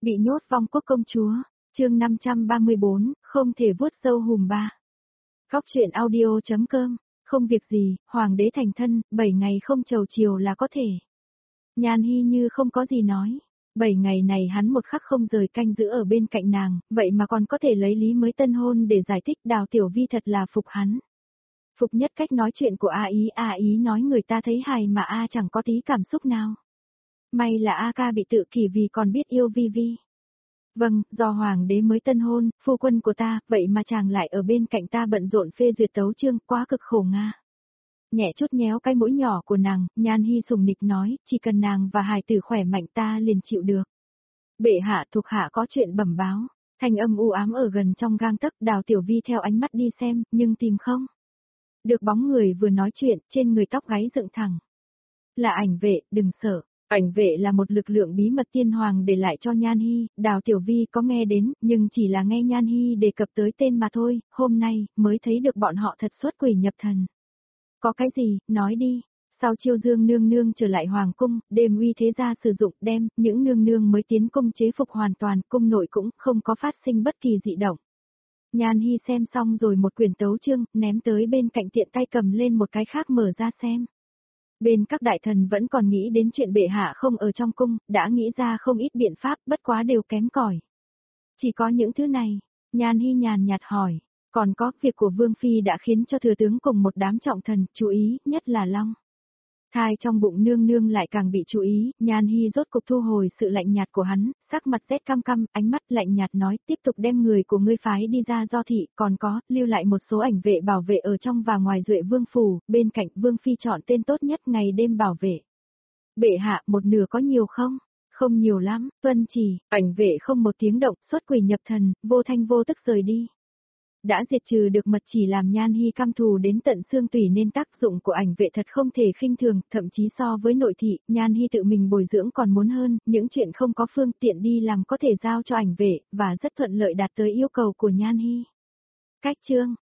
Bị nhốt vong quốc công chúa, chương 534, không thể vuốt râu hùm ba. Khóc chuyện audio.com, không việc gì, hoàng đế thành thân, 7 ngày không chầu chiều là có thể. Nhan Hi như không có gì nói. 7 ngày này hắn một khắc không rời canh giữ ở bên cạnh nàng, vậy mà còn có thể lấy lý mới tân hôn để giải thích. Đào Tiểu Vi thật là phục hắn. Phục nhất cách nói chuyện của A Ý nói người ta thấy hài mà A chẳng có tí cảm xúc nào. May là A ca bị tự kỷ vì còn biết yêu Vi Vi. Vâng, do hoàng đế mới tân hôn, phu quân của ta, vậy mà chàng lại ở bên cạnh ta bận rộn phê duyệt tấu chương, quá cực khổ nga. Nhẹ chút nhéo cái mũi nhỏ của nàng, Nhan Hi sùng nịch nói, chỉ cần nàng và hài tử khỏe mạnh ta liền chịu được. Bệ hạ thuộc hạ có chuyện bẩm báo, thanh âm u ám ở gần trong gang tấc. Đào Tiểu Vi theo ánh mắt đi xem, nhưng tìm không được bóng người vừa nói chuyện, trên người tóc gáy dựng thẳng. Là ảnh vệ, đừng sợ. Ảnh vệ là một lực lượng bí mật tiên hoàng để lại cho Nhan Hi, Đào Tiểu Vi có nghe đến, nhưng chỉ là nghe Nhan Hi đề cập tới tên mà thôi, hôm nay, mới thấy được bọn họ thật xuất quỷ nhập thần. Có cái gì, nói đi. Sau Chiêu Dương nương nương trở lại hoàng cung, đêm uy thế gia sử dụng đem, những nương nương mới tiến cung chế phục hoàn toàn, cung nội cũng không có phát sinh bất kỳ dị động. Nhan Hi xem xong rồi một quyển tấu chương, ném tới bên cạnh tiện tay cầm lên một cái khác mở ra xem. Bên các đại thần vẫn còn nghĩ đến chuyện bệ hạ không ở trong cung, đã nghĩ ra không ít biện pháp, bất quá đều kém cỏi. Chỉ có những thứ này, Nhan Hi nhàn nhạt hỏi, còn có việc của Vương Phi đã khiến cho thừa tướng cùng một đám trọng thần chú ý, nhất là Long. Thai trong bụng nương nương lại càng bị chú ý, Nhan Hi rốt cục thu hồi sự lạnh nhạt của hắn, sắc mặt rét căm căm, ánh mắt lạnh nhạt nói, tiếp tục đem người của ngươi phái đi ra do thị, còn có, lưu lại một số ảnh vệ bảo vệ ở trong và ngoài Duệ Vương phủ, bên cạnh Vương Phi chọn tên tốt nhất ngày đêm bảo vệ. Bệ hạ, một nửa có nhiều không? Không nhiều lắm, tuân chỉ, ảnh vệ không một tiếng động, xuất quỷ nhập thần, vô thanh vô tức rời đi. Đã diệt trừ được mật chỉ làm Nhan Hi căm thù đến tận xương tủy nên tác dụng của ảnh vệ thật không thể khinh thường, thậm chí so với nội thị, Nhan Hi tự mình bồi dưỡng còn muốn hơn, những chuyện không có phương tiện đi làm có thể giao cho ảnh vệ, và rất thuận lợi đạt tới yêu cầu của Nhan Hi. Cách chương,